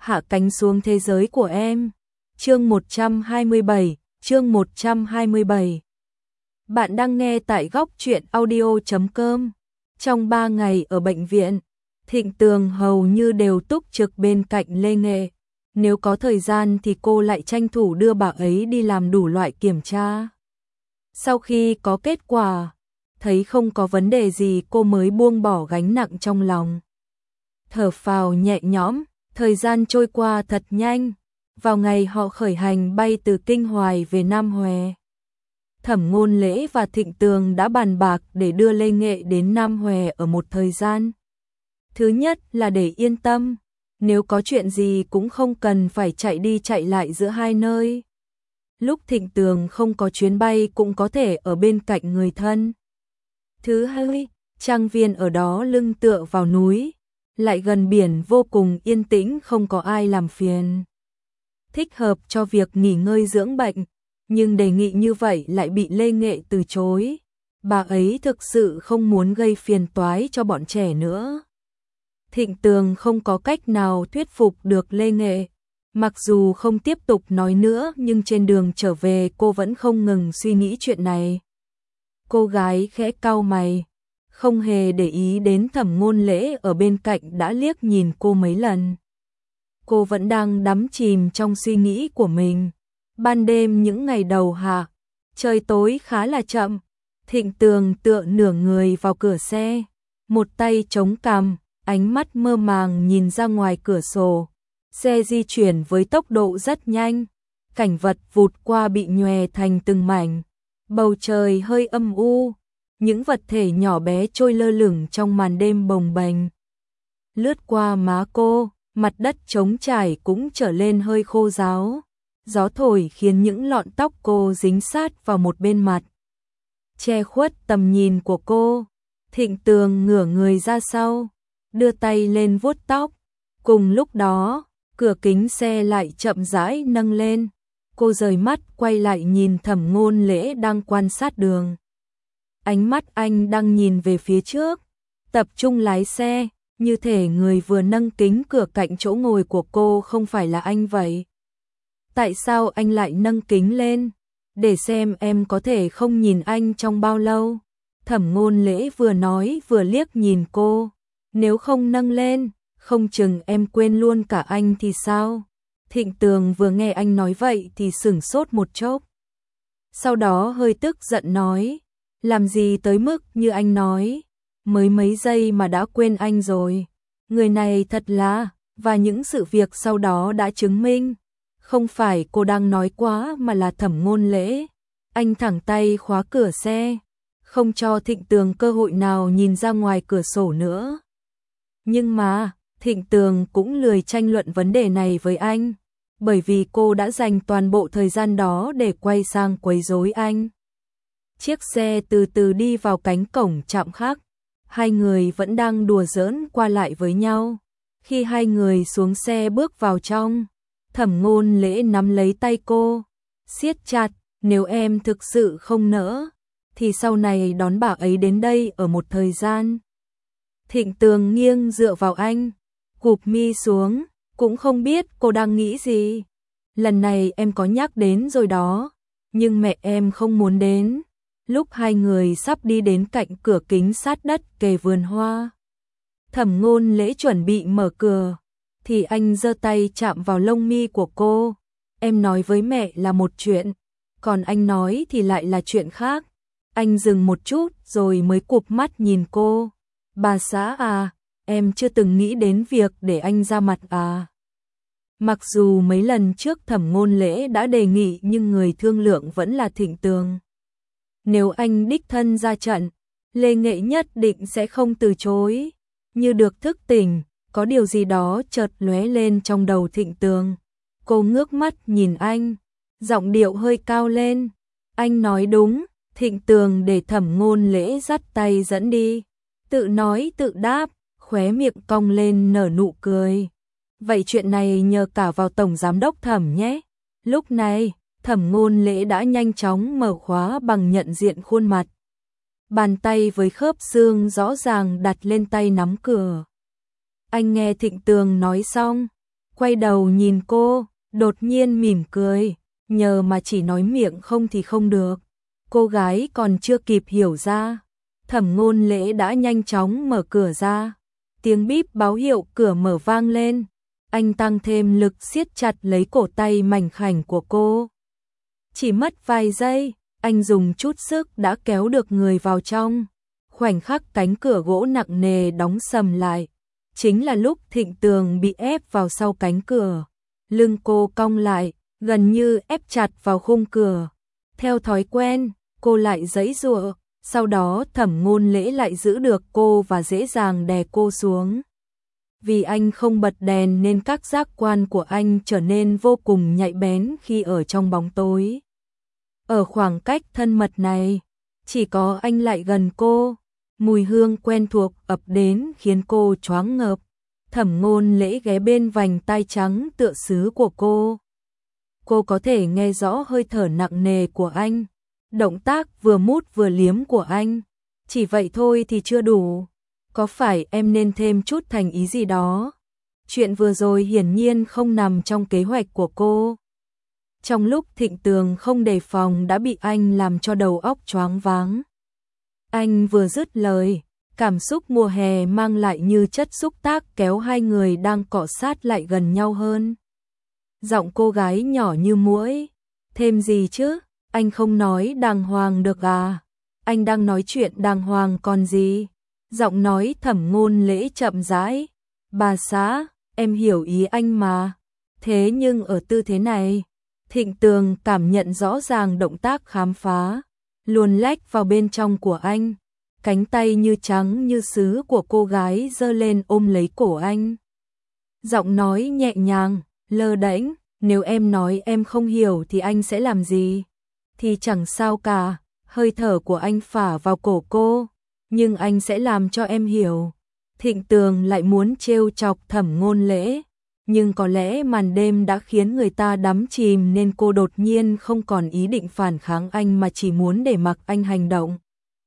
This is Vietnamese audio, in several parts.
hạ cánh xuống thế giới của em. Chương 127, chương 127. Bạn đang nghe tại góc truyện audio.com. Trong 3 ngày ở bệnh viện, Thịnh Tường hầu như đều túc trực bên cạnh Lê Nghệ. Nếu có thời gian thì cô lại tranh thủ đưa bà ấy đi làm đủ loại kiểm tra. Sau khi có kết quả, thấy không có vấn đề gì cô mới buông bỏ gánh nặng trong lòng. Thở phào nhẹ nhõm, thời gian trôi qua thật nhanh. Vào ngày họ khởi hành bay từ Kinh Hoài về Nam Hòe, Thẩm Ngôn Lễ và Thịnh Tường đã bàn bạc để đưa Lê Nghệ đến Nam Hòe ở một thời gian. Thứ nhất là để yên tâm, nếu có chuyện gì cũng không cần phải chạy đi chạy lại giữa hai nơi. Lúc Thịnh Tường không có chuyến bay cũng có thể ở bên cạnh người thân. Thứ hai, trang viên ở đó lưng tựa vào núi, lại gần biển vô cùng yên tĩnh, không có ai làm phiền. Thích hợp cho việc nghỉ ngơi dưỡng bệnh, nhưng đề nghị như vậy lại bị Lê Nghệ từ chối. Bà ấy thực sự không muốn gây phiền toái cho bọn trẻ nữa. Thịnh Tường không có cách nào thuyết phục được Lê Nghệ. Mặc dù không tiếp tục nói nữa nhưng trên đường trở về cô vẫn không ngừng suy nghĩ chuyện này. Cô gái khẽ cau mày, không hề để ý đến Thẩm Ngôn Lễ ở bên cạnh đã liếc nhìn cô mấy lần. Cô vẫn đang đắm chìm trong suy nghĩ của mình. Ban đêm những ngày đầu hạ, trời tối khá là chậm. Thịnh Tường tựa nửa người vào cửa xe, một tay chống cằm, ánh mắt mơ màng nhìn ra ngoài cửa sổ. Xe di chuyển với tốc độ rất nhanh, cảnh vật vụt qua bị nhòe thành từng mảnh. Bầu trời hơi âm u, những vật thể nhỏ bé trôi lơ lửng trong màn đêm bồng bềnh. Lướt qua má cô, mặt đất trống trải cũng trở lên hơi khô ráo. Gió thổi khiến những lọn tóc cô dính sát vào một bên mặt, che khuất tầm nhìn của cô. Thịnh Tường ngửa người ra sau, đưa tay lên vuốt tóc. Cùng lúc đó, cửa kính xe lại chậm rãi nâng lên. Cô rời mắt quay lại nhìn Thẩm Ngôn Lễ đang quan sát đường. Ánh mắt anh đang nhìn về phía trước, tập trung lái xe, như thể người vừa nâng kính cửa cạnh chỗ ngồi của cô không phải là anh vậy. Tại sao anh lại nâng kính lên? Để xem em có thể không nhìn anh trong bao lâu. Thẩm Ngôn Lễ vừa nói vừa liếc nhìn cô. Nếu không nâng lên, không chừng em quên luôn cả anh thì sao? Thịnh Tường vừa nghe anh nói vậy thì sửng sốt một chốc. Sau đó hơi tức giận nói, làm gì tới mức như anh nói, mới mấy giây mà đã quên anh rồi. Người này thật là, và những sự việc sau đó đã chứng minh. Không phải cô đang nói quá mà là Thẩm Ngôn Lễ. Anh thẳng tay khóa cửa xe, không cho Thịnh Tường cơ hội nào nhìn ra ngoài cửa sổ nữa. Nhưng mà, Thịnh Tường cũng lười tranh luận vấn đề này với anh, bởi vì cô đã dành toàn bộ thời gian đó để quay sang quấy rối anh. Chiếc xe từ từ đi vào cánh cổng trạm khác. Hai người vẫn đang đùa giỡn qua lại với nhau. Khi hai người xuống xe bước vào trong, Thẩm Ngôn Lễ nắm lấy tay cô, siết chặt, nếu em thực sự không nỡ, thì sau này đón bà ấy đến đây ở một thời gian. Thịnh Tường nghiêng dựa vào anh, cụp mi xuống, cũng không biết cô đang nghĩ gì. Lần này em có nhắc đến rồi đó, nhưng mẹ em không muốn đến. Lúc hai người sắp đi đến cạnh cửa kính sát đất kề vườn hoa, Thẩm Ngôn Lễ chuẩn bị mở cửa, thì anh giơ tay chạm vào lông mi của cô. Em nói với mẹ là một chuyện, còn anh nói thì lại là chuyện khác. Anh dừng một chút rồi mới cụp mắt nhìn cô. Bà xã à, em chưa từng nghĩ đến việc để anh ra mặt à. Mặc dù mấy lần trước Thẩm Ngôn Lễ đã đề nghị nhưng người thương lượng vẫn là Thịnh Tường. Nếu anh đích thân ra trận, Lê Nghệ nhất định sẽ không từ chối. Như được thức tỉnh, có điều gì đó chợt lóe lên trong đầu Thịnh Tường. Cô ngước mắt nhìn anh, giọng điệu hơi cao lên. Anh nói đúng. Thịnh Tường để Thẩm Ngôn Lễ dắt tay dẫn đi, tự nói tự đáp, khóe miệng cong lên nở nụ cười. Vậy chuyện này nhờ cả vào Tổng Giám đốc Thẩm nhé. Lúc này, Thẩm Ngôn Lễ đã nhanh chóng mở khóa bằng nhận diện khuôn mặt. Bàn tay với khớp xương rõ ràng đặt lên tay nắm cửa. Anh nghe Thịnh Tường nói xong, quay đầu nhìn cô, đột nhiên mỉm cười, nhờ mà chỉ nói miệng không thì không được. Cô gái còn chưa kịp hiểu ra, Thẩm Ngôn Lễ đã nhanh chóng mở cửa ra. Tiếng bíp báo hiệu cửa mở vang lên, anh tăng thêm lực siết chặt lấy cổ tay mảnh khảnh của cô. Chỉ mất vài giây, anh dùng chút sức đã kéo được người vào trong. Khoảnh khắc cánh cửa gỗ nặng nề đóng sầm lại, chính là lúc Thịnh Tường bị ép vào sau cánh cửa. Lưng cô cong lại, gần như ép chặt vào khung cửa. Theo thói quen, cô lại giãy giụa, sau đó Thẩm Ngôn Lễ lại giữ được cô và dễ dàng đè cô xuống. Vì anh không bật đèn nên các giác quan của anh trở nên vô cùng nhạy bén khi ở trong bóng tối. Ở khoảng cách thân mật này, chỉ có anh lại gần cô, mùi hương quen thuộc ập đến khiến cô choáng ngợp. Thẩm Ngôn Lễ ghé bên vành tai trắng tựa sứ của cô. Cô có thể nghe rõ hơi thở nặng nề của anh, động tác vừa mút vừa liếm của anh. Chỉ vậy thôi thì chưa đủ. Có phải em nên thêm chút thành ý gì đó? Chuyện vừa rồi hiển nhiên không nằm trong kế hoạch của cô. Trong lúc Thịnh Tường không đề phòng đã bị anh làm cho đầu óc choáng váng. Anh vừa dứt lời, cảm xúc mùa hè mang lại như chất xúc tác kéo hai người đang cọ sát lại gần nhau hơn. Giọng cô gái nhỏ như muỗi. Thêm gì chứ? Anh không nói đàng hoàng được à? Anh đang nói chuyện đàng hoàng còn gì? Giọng nói Thẩm Ngôn Lễ chậm rãi. Bà xã, em hiểu ý anh mà. Thế nhưng ở tư thế này, Thịnh Tường cảm nhận rõ ràng động tác khám phá, luồn lách vào bên trong của anh. Cánh tay như trắng như sứ của cô gái giơ lên ôm lấy cổ anh. Giọng nói nhẹ nhàng, lơ đễnh, nếu em nói em không hiểu thì anh sẽ làm gì? Thì chẳng sao cả, hơi thở của anh phả vào cổ cô, nhưng anh sẽ làm cho em hiểu. Thịnh Tường lại muốn trêu chọc Thẩm Ngôn Lễ, nhưng có lẽ màn đêm đã khiến người ta đắm chìm nên cô đột nhiên không còn ý định phản kháng anh mà chỉ muốn để mặc anh hành động.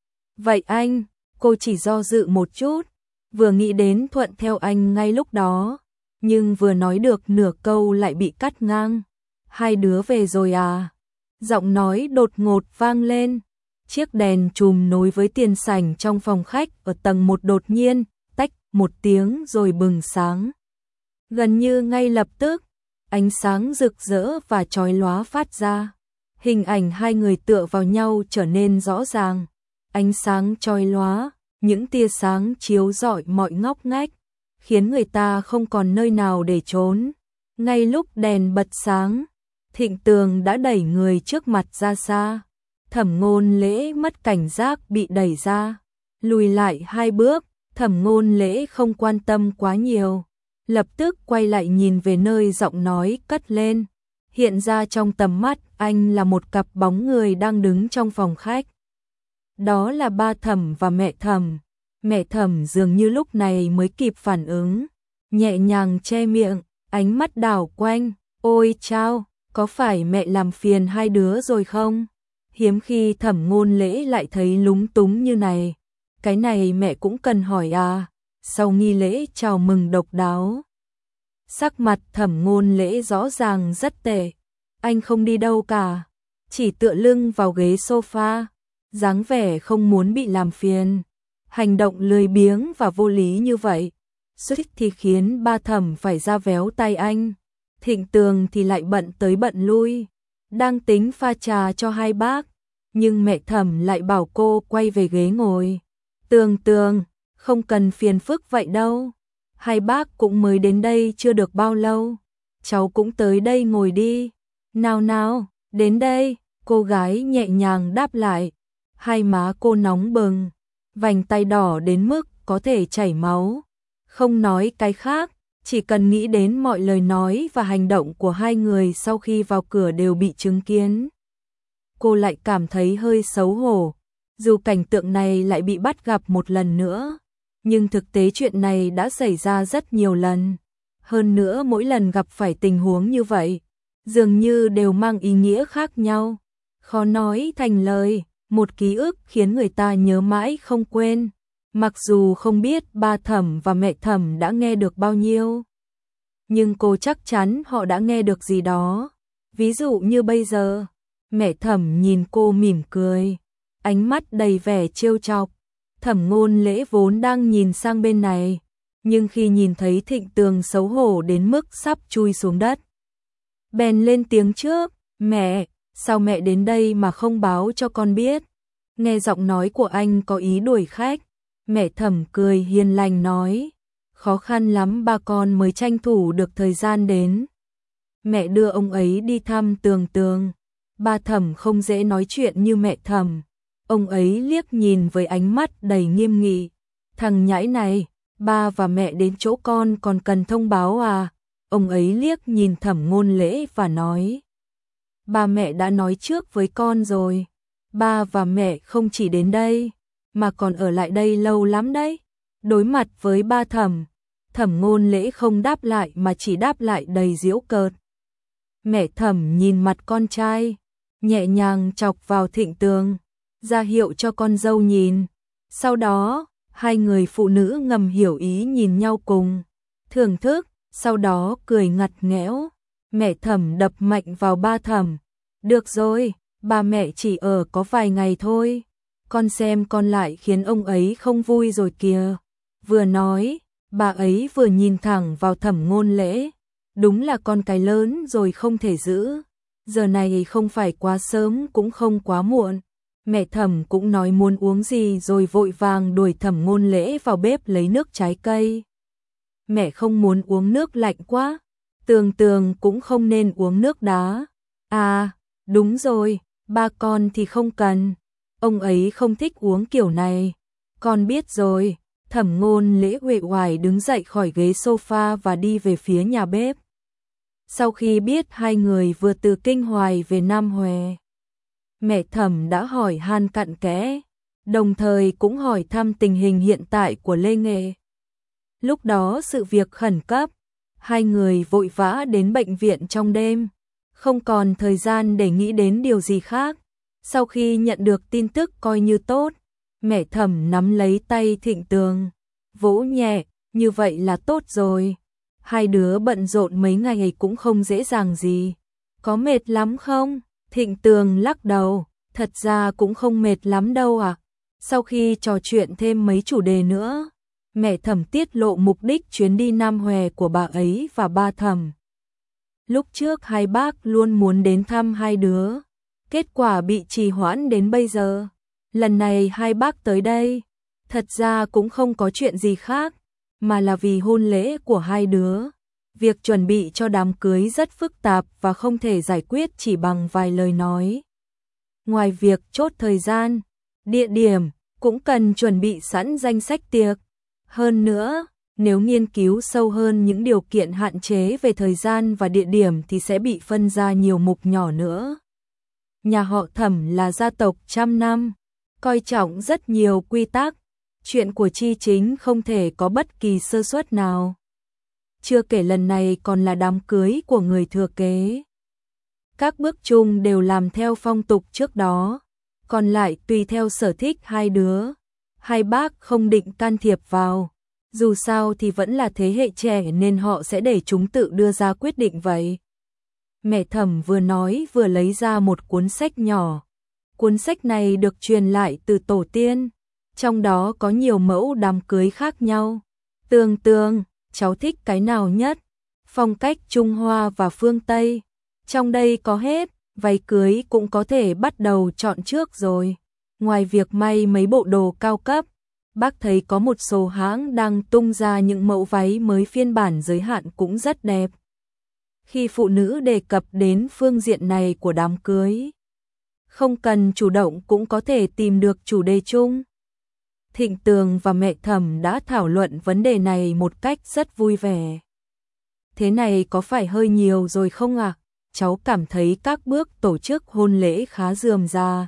Vậy anh, cô chỉ do dự một chút, vừa nghĩ đến thuận theo anh ngay lúc đó, nhưng vừa nói được nửa câu lại bị cắt ngang. Hai đứa về rồi à? Giọng nói đột ngột vang lên. Chiếc đèn chùm nối với tiền sảnh trong phòng khách ở tầng 1 đột nhiên tách một tiếng rồi bừng sáng. Gần như ngay lập tức, ánh sáng rực rỡ và chói lóa phát ra. Hình ảnh hai người tựa vào nhau trở nên rõ ràng. Ánh sáng chói lóa, những tia sáng chiếu rọi mọi ngóc ngách, khiến người ta không còn nơi nào để trốn. Ngay lúc đèn bật sáng, Thịnh Tường đã đẩy người trước mặt ra xa. Thẩm Ngôn Lễ mất cảnh giác bị đẩy ra, lùi lại 2 bước. Thẩm Ngôn Lễ không quan tâm quá nhiều, lập tức quay lại nhìn về nơi giọng nói cất lên. Hiện ra trong tầm mắt anh là một cặp bóng người đang đứng trong phòng khách. Đó là ba Thẩm và mẹ Thẩm. Mẹ Thẩm dường như lúc này mới kịp phản ứng, nhẹ nhàng che miệng, ánh mắt đảo quanh. Ôi chao, có phải mẹ làm phiền hai đứa rồi không? Hiếm khi Thẩm Ngôn Lễ lại thấy lúng túng như này. Cái này mẹ cũng cần hỏi à? Sau nghi lễ chào mừng độc đáo, sắc mặt Thẩm Ngôn Lễ rõ ràng rất tệ. Anh không đi đâu cả, chỉ tựa lưng vào ghế sofa, dáng vẻ không muốn bị làm phiền. Hành động lười biếng và vô lý như vậy, suýt thì khiến ba Thẩm phải ra véo tay anh. Thịnh Tường thì lại bận tới bận lui, đang tính pha trà cho hai bác, nhưng mẹ Thẩm lại bảo cô quay về ghế ngồi. Tường, không cần phiền phức vậy đâu. Hai bác cũng mới đến đây chưa được bao lâu. Cháu cũng tới đây ngồi đi. Nào, đến đây. Cô gái nhẹ nhàng đáp lại. Hai má cô nóng bừng, vành tay đỏ đến mức có thể chảy máu. Không nói cái khác, chỉ cần nghĩ đến mọi lời nói và hành động của hai người sau khi vào cửa đều bị chứng kiến. Cô lại cảm thấy hơi xấu hổ. Dù cảnh tượng này lại bị bắt gặp một lần nữa, nhưng thực tế chuyện này đã xảy ra rất nhiều lần. Hơn nữa mỗi lần gặp phải tình huống như vậy, dường như đều mang ý nghĩa khác nhau. Khó nói thành lời, một ký ức khiến người ta nhớ mãi không quên. Mặc dù không biết ba Thẩm và mẹ Thẩm đã nghe được bao nhiêu, nhưng cô chắc chắn họ đã nghe được gì đó. Ví dụ như bây giờ, mẹ Thẩm nhìn cô mỉm cười, ánh mắt đầy vẻ trêu chọc. Thẩm Ngôn Lễ vốn đang nhìn sang bên này, nhưng khi nhìn thấy Thịnh Tường xấu hổ đến mức sắp chui xuống đất, bèn lên tiếng trước, mẹ, sao mẹ đến đây mà không báo cho con biết? Nghe giọng nói của anh có ý đuổi khách, mẹ Thẩm cười hiền lành nói, khó khăn lắm ba con mới tranh thủ được thời gian đến. Mẹ đưa ông ấy đi thăm Tường Tường. Ba Thẩm không dễ nói chuyện như mẹ Thẩm. Ông ấy liếc nhìn với ánh mắt đầy nghiêm nghị. Thằng nhãi này, ba và mẹ đến chỗ con còn cần thông báo à? Ông ấy liếc nhìn Thẩm Ngôn Lễ và nói, ba mẹ đã nói trước với con rồi. Ba và mẹ không chỉ đến đây, mà còn ở lại đây lâu lắm đấy. Đối mặt với ba Thẩm, Thẩm Ngôn Lễ không đáp lại mà chỉ đáp lại đầy giễu cợt. Mẹ Thẩm nhìn mặt con trai, nhẹ nhàng chọc vào Thịnh Tường, ra hiệu cho con dâu nhìn. Sau đó, hai người phụ nữ ngầm hiểu ý nhìn nhau cùng, thưởng thức, sau đó cười ngặt nghẽo. Mẹ Thẩm đập mạnh vào ba Thẩm, được rồi, ba mẹ chỉ ở có vài ngày thôi, con xem con lại khiến ông ấy không vui rồi kìa. Vừa nói, bà ấy vừa nhìn thẳng vào Thẩm Ngôn Lễ. Đúng là con cái lớn rồi không thể giữ. Giờ này không phải quá sớm cũng không quá muộn. Mẹ Thẩm cũng nói muốn uống gì rồi vội vàng đuổi Thẩm Ngôn Lễ vào bếp lấy nước trái cây. Mẹ không muốn uống nước lạnh quá. Tường Tường cũng không nên uống nước đá. À, đúng rồi, ba con thì không cần. Ông ấy không thích uống kiểu này. Con biết rồi. Thẩm Ngôn Lễ uể oải đứng dậy khỏi ghế sofa và đi về phía nhà bếp. Sau khi biết hai người vừa từ Kinh Hoài về Nam Huế, mẹ Thẩm đã hỏi han cặn kẽ, đồng thời cũng hỏi thăm tình hình hiện tại của Lê Nghệ. Lúc đó sự việc khẩn cấp, hai người vội vã đến bệnh viện trong đêm, không còn thời gian để nghĩ đến điều gì khác. Sau khi nhận được tin tức coi như tốt, mẹ Thẩm nắm lấy tay Thịnh Tường, vỗ nhẹ, như vậy là tốt rồi. Hai đứa bận rộn mấy ngày cũng không dễ dàng gì. Có mệt lắm không? Thịnh Tường lắc đầu, thật ra cũng không mệt lắm đâu ạ. Sau khi trò chuyện thêm mấy chủ đề nữa, mẹ Thẩm tiết lộ mục đích chuyến đi Nam Huế của bà ấy và ba Thẩm. Lúc trước hai bác luôn muốn đến thăm hai đứa, kết quả bị trì hoãn đến bây giờ. Lần này hai bác tới đây, thật ra cũng không có chuyện gì khác, mà là vì hôn lễ của hai đứa. Việc chuẩn bị cho đám cưới rất phức tạp và không thể giải quyết chỉ bằng vài lời nói. Ngoài việc chốt thời gian, địa điểm, cũng cần chuẩn bị sẵn danh sách tiệc. Hơn nữa, nếu nghiên cứu sâu hơn những điều kiện hạn chế về thời gian và địa điểm thì sẽ bị phân ra nhiều mục nhỏ nữa. Nhà họ Thẩm là gia tộc trăm năm, coi trọng rất nhiều quy tắc. Chuyện của Chi Chính không thể có bất kỳ sơ suất nào. Chưa kể lần này còn là đám cưới của người thừa kế. Các bước chung đều làm theo phong tục trước đó, còn lại tùy theo sở thích hai đứa. Hai bác không định can thiệp vào, dù sao thì vẫn là thế hệ trẻ nên họ sẽ để chúng tự đưa ra quyết định vậy. Mẹ Thẩm vừa nói vừa lấy ra một cuốn sách nhỏ. Cuốn sách này được truyền lại từ tổ tiên, trong đó có nhiều mẫu đám cưới khác nhau. Tường Tường, cháu thích cái nào nhất? Phong cách Trung Hoa và phương Tây. Trong đây có hết, váy cưới cũng có thể bắt đầu chọn trước rồi. Ngoài việc may mấy bộ đồ cao cấp, bác thấy có một số hãng đang tung ra những mẫu váy mới phiên bản giới hạn cũng rất đẹp. Khi phụ nữ đề cập đến phương diện này của đám cưới, không cần chủ động cũng có thể tìm được chủ đề chung. Thịnh Tường và mẹ Thẩm đã thảo luận vấn đề này một cách rất vui vẻ. Thế này có phải hơi nhiều rồi không ạ? Cháu cảm thấy các bước tổ chức hôn lễ khá rườm rà.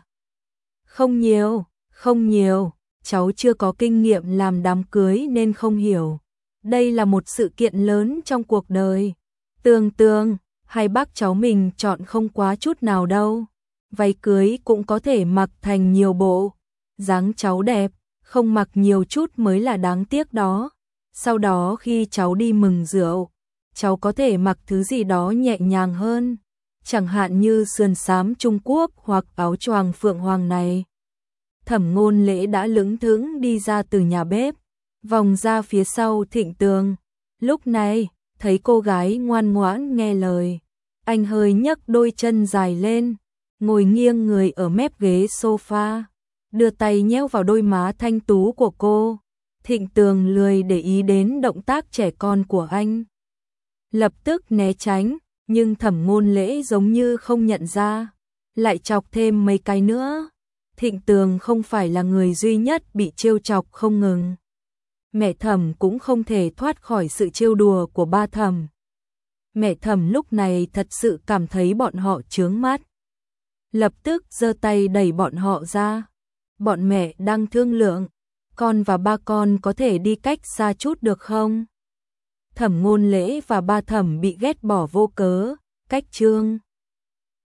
Không nhiều, cháu chưa có kinh nghiệm làm đám cưới nên không hiểu. Đây là một sự kiện lớn trong cuộc đời. Tường, hai bác cháu mình chọn không quá chút nào đâu. Váy cưới cũng có thể mặc thành nhiều bộ. Dáng cháu đẹp, không mặc nhiều chút mới là đáng tiếc đó. Sau đó khi cháu đi mừng rượu, cháu có thể mặc thứ gì đó nhẹ nhàng hơn, chẳng hạn như sườn xám Trung Quốc hoặc áo choàng phượng hoàng này. Thẩm Ngôn Lễ đã lững thững đi ra từ nhà bếp, vòng ra phía sau Thịnh Tường. Lúc này, thấy cô gái ngoan ngoãn nghe lời, anh hơi nhấc đôi chân dài lên, ngồi nghiêng người ở mép ghế sofa, đưa tay nhéo vào đôi má thanh tú của cô. Thịnh Tường lười để ý đến động tác trẻ con của anh, lập tức né tránh, nhưng Thẩm Ngôn Lễ giống như không nhận ra, lại chọc thêm mấy cái nữa. Thịnh Tường không phải là người duy nhất bị trêu chọc không ngừng. Mẹ Thẩm cũng không thể thoát khỏi sự trêu đùa của ba Thẩm. Mẹ Thẩm lúc này thật sự cảm thấy bọn họ chướng mắt, lập tức giơ tay đẩy bọn họ ra. Bọn mẹ đang thương lượng, con và ba con có thể đi cách xa chút được không? Thẩm Ngôn Lễ và ba Thẩm bị ghét bỏ vô cớ, cách Trương